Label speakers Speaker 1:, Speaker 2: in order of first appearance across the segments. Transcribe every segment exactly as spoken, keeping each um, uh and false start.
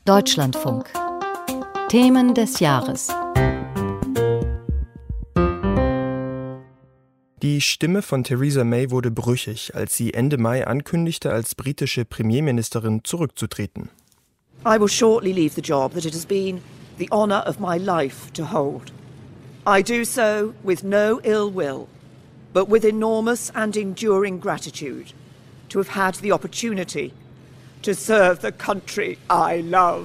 Speaker 1: Deutschlandfunk. Themen des Jahres.
Speaker 2: Die Stimme von Theresa May wurde brüchig, als sie Ende Mai ankündigte, als britische Premierministerin zurückzutreten.
Speaker 3: I will shortly leave the job that it has been the honour of my life to hold. I do so with no ill will, but with enormous and enduring gratitude to have had the opportunity to serve the country I love.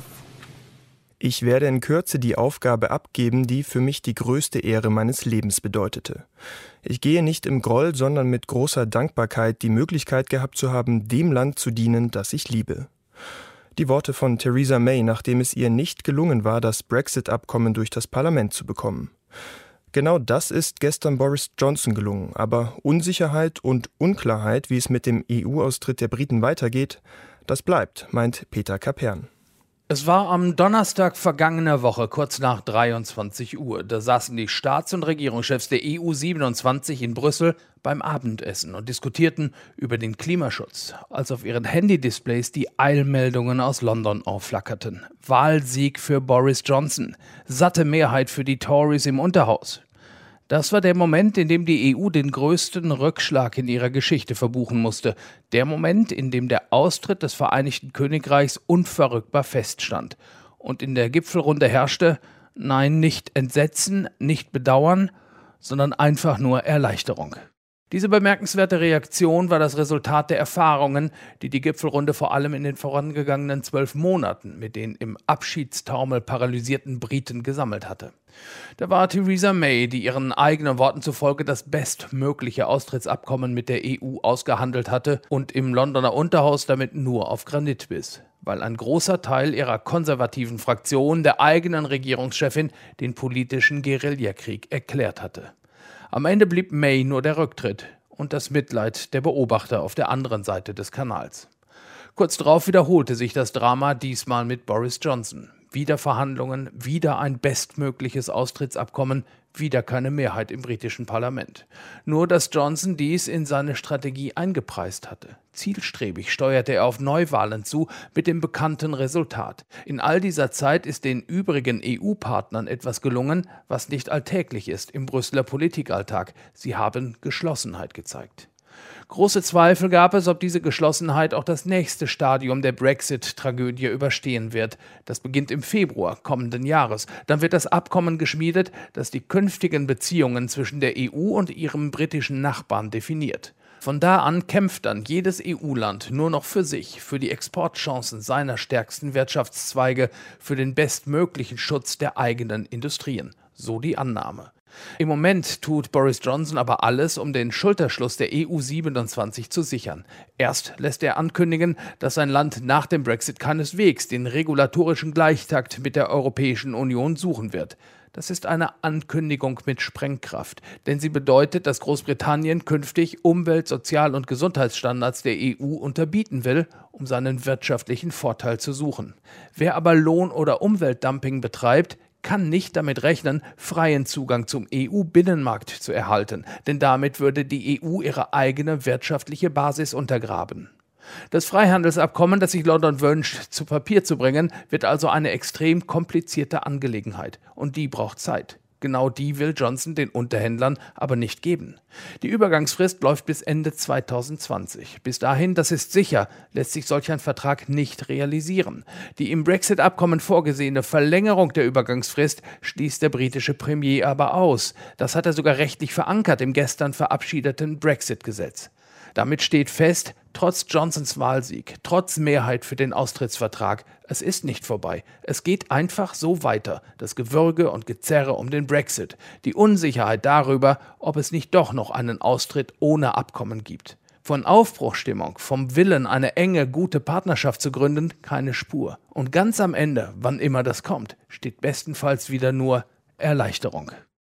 Speaker 2: Ich werde in Kürze die Aufgabe abgeben, die für mich die größte Ehre meines Lebens bedeutete. Ich gehe nicht im Groll, sondern mit großer Dankbarkeit, die Möglichkeit gehabt zu haben, dem Land zu dienen, das ich liebe. Die Worte von Theresa May, nachdem es ihr nicht gelungen war, das Brexit-Abkommen durch das Parlament zu bekommen. Genau das ist gestern Boris Johnson gelungen, aber Unsicherheit und Unklarheit, wie es mit dem E U-Austritt der Briten weitergeht, das bleibt, meint Peter Kapern.
Speaker 4: Es war am Donnerstag vergangener Woche, kurz nach dreiundzwanzig Uhr. Da saßen die Staats- und Regierungschefs der E U siebenundzwanzig in Brüssel beim Abendessen und diskutierten über den Klimaschutz, als auf ihren Handy-Displays die Eilmeldungen aus London aufflackerten. Wahlsieg für Boris Johnson, satte Mehrheit für die Tories im Unterhaus. Das war der Moment, in dem die E U den größten Rückschlag in ihrer Geschichte verbuchen musste. Der Moment, in dem der Austritt des Vereinigten Königreichs unverrückbar feststand. Und in der Gipfelrunde herrschte, nein, nicht Entsetzen, nicht Bedauern, sondern einfach nur Erleichterung. Diese bemerkenswerte Reaktion war das Resultat der Erfahrungen, die die Gipfelrunde vor allem in den vorangegangenen zwölf Monaten mit den im Abschiedstaumel paralysierten Briten gesammelt hatte. Da war Theresa May, die ihren eigenen Worten zufolge das bestmögliche Austrittsabkommen mit der E U ausgehandelt hatte und im Londoner Unterhaus damit nur auf Granit biss, weil ein großer Teil ihrer konservativen Fraktion der eigenen Regierungschefin den politischen Guerillakrieg erklärt hatte. Am Ende blieb May nur der Rücktritt und das Mitleid der Beobachter auf der anderen Seite des Kanals. Kurz darauf wiederholte sich das Drama, diesmal mit Boris Johnson. Wieder Verhandlungen, wieder ein bestmögliches Austrittsabkommen, wieder keine Mehrheit im britischen Parlament. Nur, dass Johnson dies in seine Strategie eingepreist hatte. Zielstrebig steuerte er auf Neuwahlen zu, mit dem bekannten Resultat. In all dieser Zeit ist den übrigen E U-Partnern etwas gelungen, was nicht alltäglich ist im Brüsseler Politikalltag. Sie haben Geschlossenheit gezeigt. Große Zweifel gab es, ob diese Geschlossenheit auch das nächste Stadium der Brexit-Tragödie überstehen wird. Das beginnt im Februar kommenden Jahres. Dann wird das Abkommen geschmiedet, das die künftigen Beziehungen zwischen der E U und ihrem britischen Nachbarn definiert. Von da an kämpft dann jedes E U-Land nur noch für sich, für die Exportchancen seiner stärksten Wirtschaftszweige, für den bestmöglichen Schutz der eigenen Industrien. So die Annahme. Im Moment tut Boris Johnson aber alles, um den Schulterschluss der E U siebenundzwanzig zu sichern. Erst lässt er ankündigen, dass sein Land nach dem Brexit keineswegs den regulatorischen Gleichtakt mit der Europäischen Union suchen wird. Das ist eine Ankündigung mit Sprengkraft, denn sie bedeutet, dass Großbritannien künftig Umwelt-, Sozial- und Gesundheitsstandards der E U unterbieten will, um seinen wirtschaftlichen Vorteil zu suchen. Wer aber Lohn- oder Umweltdumping betreibt, kann nicht damit rechnen, freien Zugang zum E U-Binnenmarkt zu erhalten, denn damit würde die E U ihre eigene wirtschaftliche Basis untergraben. Das Freihandelsabkommen, das sich London wünscht, zu Papier zu bringen, wird also eine extrem komplizierte Angelegenheit und die braucht Zeit. Genau die will Johnson den Unterhändlern aber nicht geben. Die Übergangsfrist läuft bis Ende zweitausendzwanzig. Bis dahin, das ist sicher, lässt sich solch ein Vertrag nicht realisieren. Die im Brexit-Abkommen vorgesehene Verlängerung der Übergangsfrist schließt der britische Premier aber aus. Das hat er sogar rechtlich verankert im gestern verabschiedeten Brexit-Gesetz. Damit steht fest, trotz Johnsons Wahlsieg, trotz Mehrheit für den Austrittsvertrag, es ist nicht vorbei. Es geht einfach so weiter. Das Gewürge und Gezerre um den Brexit. Die Unsicherheit darüber, ob es nicht doch noch einen Austritt ohne Abkommen gibt. Von Aufbruchstimmung, vom Willen, eine enge, gute Partnerschaft zu gründen, keine Spur. Und ganz am Ende, wann immer das kommt, steht bestenfalls wieder nur Erleichterung.